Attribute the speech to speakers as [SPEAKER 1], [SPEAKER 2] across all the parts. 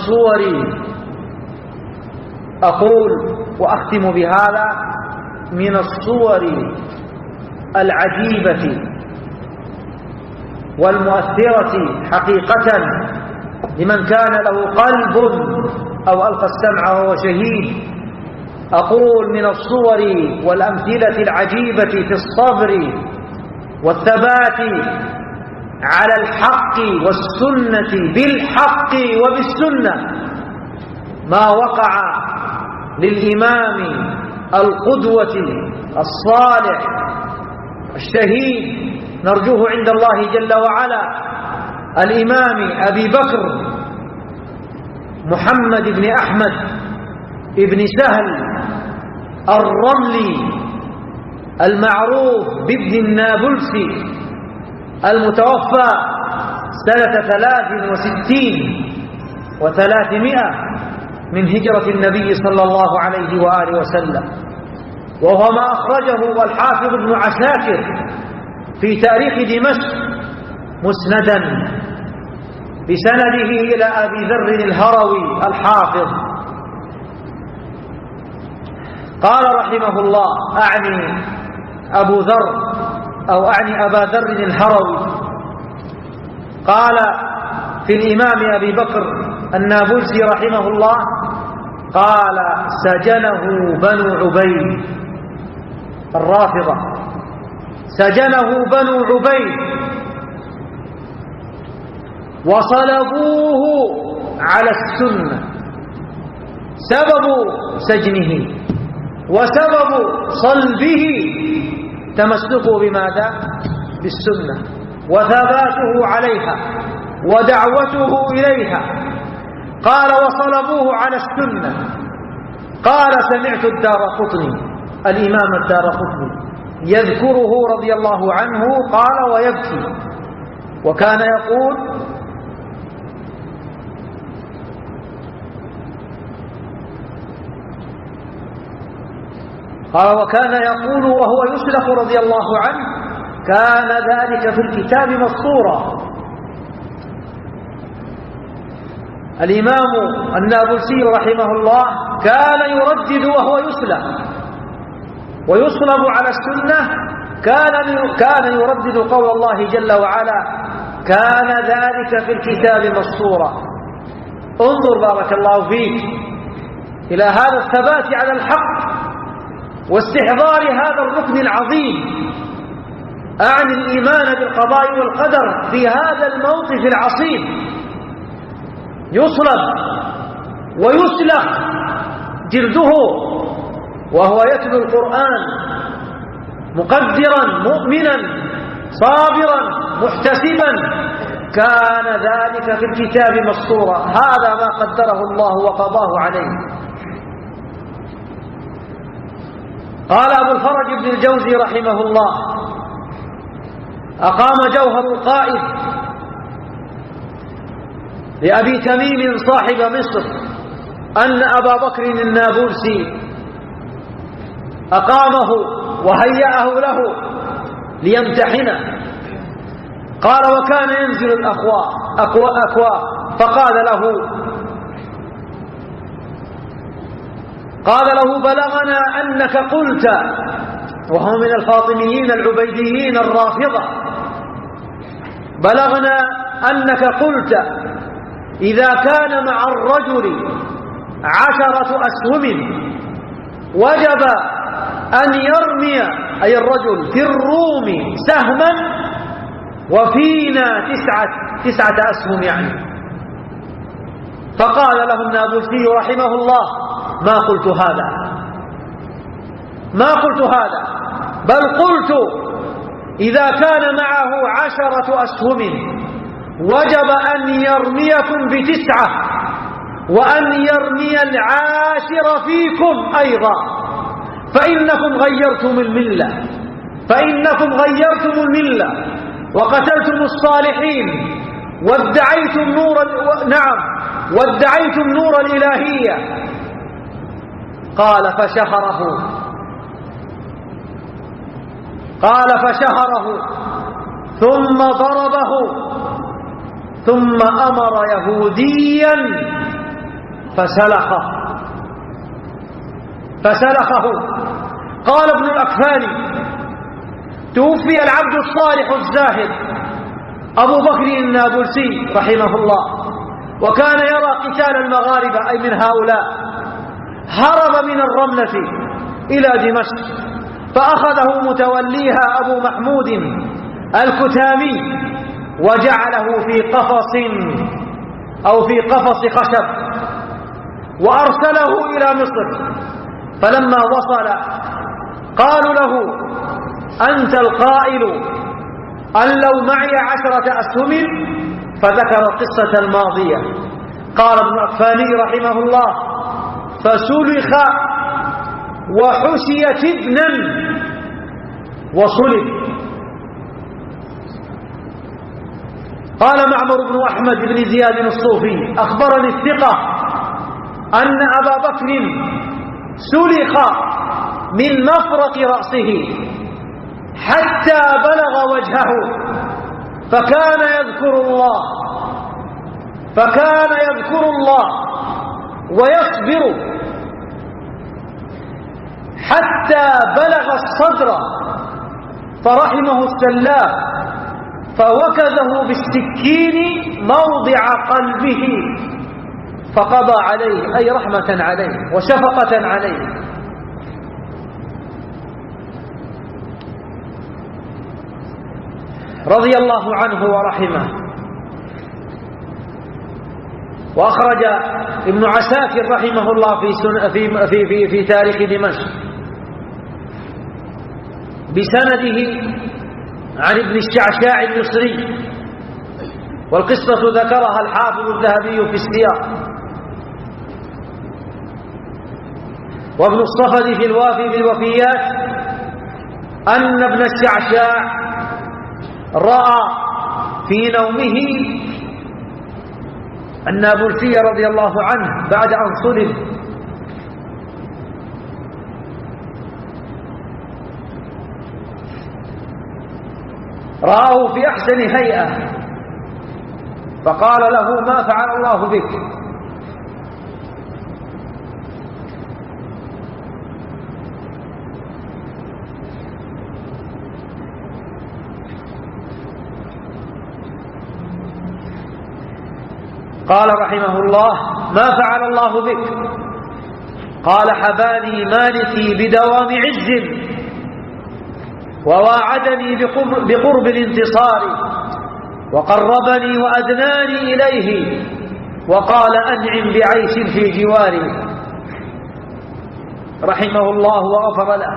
[SPEAKER 1] الصور. أقول وأختم بهذا: من الصور العجيبة والمؤثرة حقيقة لمن كان له قلب أو ألقى السمع وهو شهيد، أقول من الصور والأمثلة العجيبة في الصبر والثبات على الحق والسنة بالحق وبالسنة ما وقع للإمام القدوة الصالح الشهيد نرجوه عند الله جل وعلا الإمام أبي بكر محمد بن أحمد بن سهل الرملي المعروف بابن النابلسي المتوفى سنة 63 و300 من هجرة النبي صلى الله عليه وآله وسلم، وهو ما أخرجه الحافظ ابن عساكر في تاريخ دمشق مسندا بسنده إلى أبي ذر الهروي الحافظ. قال رحمه الله، أعني أبو ذر أو أعني أبا ذر الهروي، قال في الإمام أبي بكر النابلسي رحمه الله، قال: سجنه بنو عبيد الرافضة، سجنه بنو عبيد وصلبوه على السنة. سبب سجنه وسبب صلبه تمسكه بماذا؟ بالسنة وثباته عليها ودعوته إليها. قال: وصلبوه على السنة. قال: سمعت الدارقطني الإمام الدارقطني يذكره رضي الله عنه، قال: ويبكي، وكان يقول: وكان يقول وهو يسلخ رضي الله عنه: كان ذلك في الكتاب مسطورا. الإمام النابلسي رحمه الله كان يردد وهو يسلخ ويصلب على السنة، كان يردد قول الله جل وعلا: كان ذلك في الكتاب مسطورا. انظر بارك الله فيك إلى هذا الثبات على الحق واستحضار هذا الركن العظيم، أعني الإيمان بالقضاء والقدر في هذا الموقف العصيب. يصلب ويسلخ جلده وهو يتلو القرآن مقدرا مؤمنا صابرا محتسبا، كان ذلك في الكتاب مسطورا. هذا ما قدره الله وقضاه عليه. قال أبو الفرج بن الجوزي رحمه الله: أقام جوهر القائد لأبي تميم صاحب مصر أن أبا بكر النابلسي أقامه وهيأه له ليمتحنه. قال: وكان ينزل الأكواء قال له: بلغنا أنك قلت، وهو من الفاطميين العبيديين الرافضة، بلغنا أنك قلت: إذا كان مع الرجل 10 أسهم وجب أن يرمي، أي الرجل، في الروم سهما وفينا 9 أسهم يعني. فقال له النابلسي رحمه الله: ما قلت هذا، بل قلت: إذا كان معه 10 أسهم وجب أن يرميكم ب9 وأن يرمي 10 فيكم أيضا، فإنكم غيرتم الملة وقتلتم الصالحين وادعيتم نور الإلهية. قال: فشهره ثم ضربه، ثم أمر يهوديا فسلخه. قال ابن الأكفاني: توفي العبد الصالح الزاهد أبو بكر النابلسي رحمه الله، وكان يرى قتال المغاربة أي من هؤلاء، هرب من الرملة إلى دمشق، فأخذه متوليها أبو محمود الكتامي وجعله في قفص أو في قفص خشب وأرسله إلى مصر. فلما وصل قالوا له: أنت القائل أن لو معي 10 أسهم، فذكر القصة الماضية. قال ابن أكفاني رحمه الله: فسلخ وحشي تبنا وصلب. قال معمر بن أحمد بن زياد الصوفي: أخبرني الثقة أن أبا بكر سلخ من مفرق رأسه حتى بلغ وجهه، فكان يذكر الله ويصبر حتى بلغ الصدر، فرحمه السلاف فوكزه بالسكين موضع قلبه فقضى عليه، أي رحمة عليه وشفقة عليه. رضي الله عنه ورحمه. وأخرج ابن عساكر رحمه الله في تاريخ دمشق بسنده عن ابن الشعشاع المصري، والقصة ذكرها الحافظ الذهبي في السياق، وابن الصفد في الوافي بالوفيات أن ابن الشعشاع رأى في نومه النابلسي رضي الله عنه بعد أن صلب، رآه في أحسن هيئة، فقال له: ما فعل الله بك؟ قال رحمه الله: ما فعل الله بك؟ قال: حباني مالكي بدوام عز، وواعدني بقرب الانتصار، وقربني وأدناني إليه، وقال: أنعم بعيش في جواري. رحمه الله وغفر له.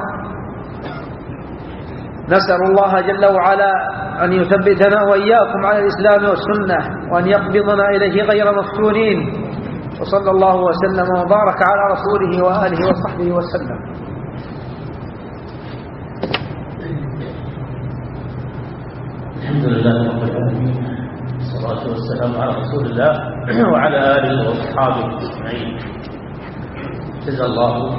[SPEAKER 1] نسأل الله جل وعلا أن يثبتنا وإياكم على الإسلام والسنة، وأن يقبضنا إليه غير مفتونين. وصلى الله وسلم وبارك على رسوله وآله وصحبه وسلم.
[SPEAKER 2] الحمد لله رب العالمين، والصلاة والسلام على رسول الله وعلى آله وأصحابه أجمعين. جزا الله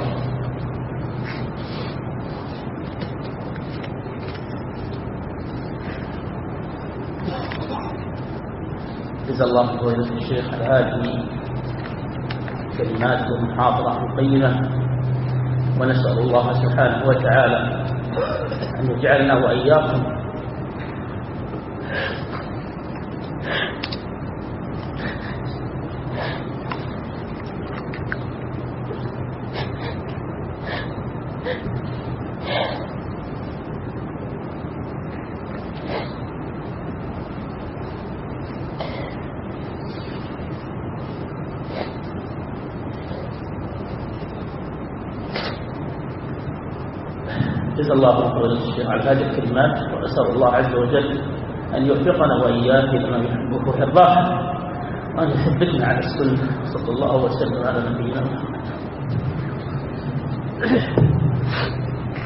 [SPEAKER 2] فضيلة الشيخ على هذه كلمات ومحاضرة قيمة، ونسأل الله سبحانه وتعالى أن يجعلنا وإياكم جزا الله فضيلة الشيخ على هذه الكلمات، ونسأل الله عز وجل أن يوفقنا وإياك لما يحبه ويرضاه، وأن يثبتنا على السنة. صلى الله وسلم على نبينا محمد.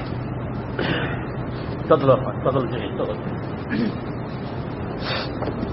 [SPEAKER 2] تفضل جميل، تفضل.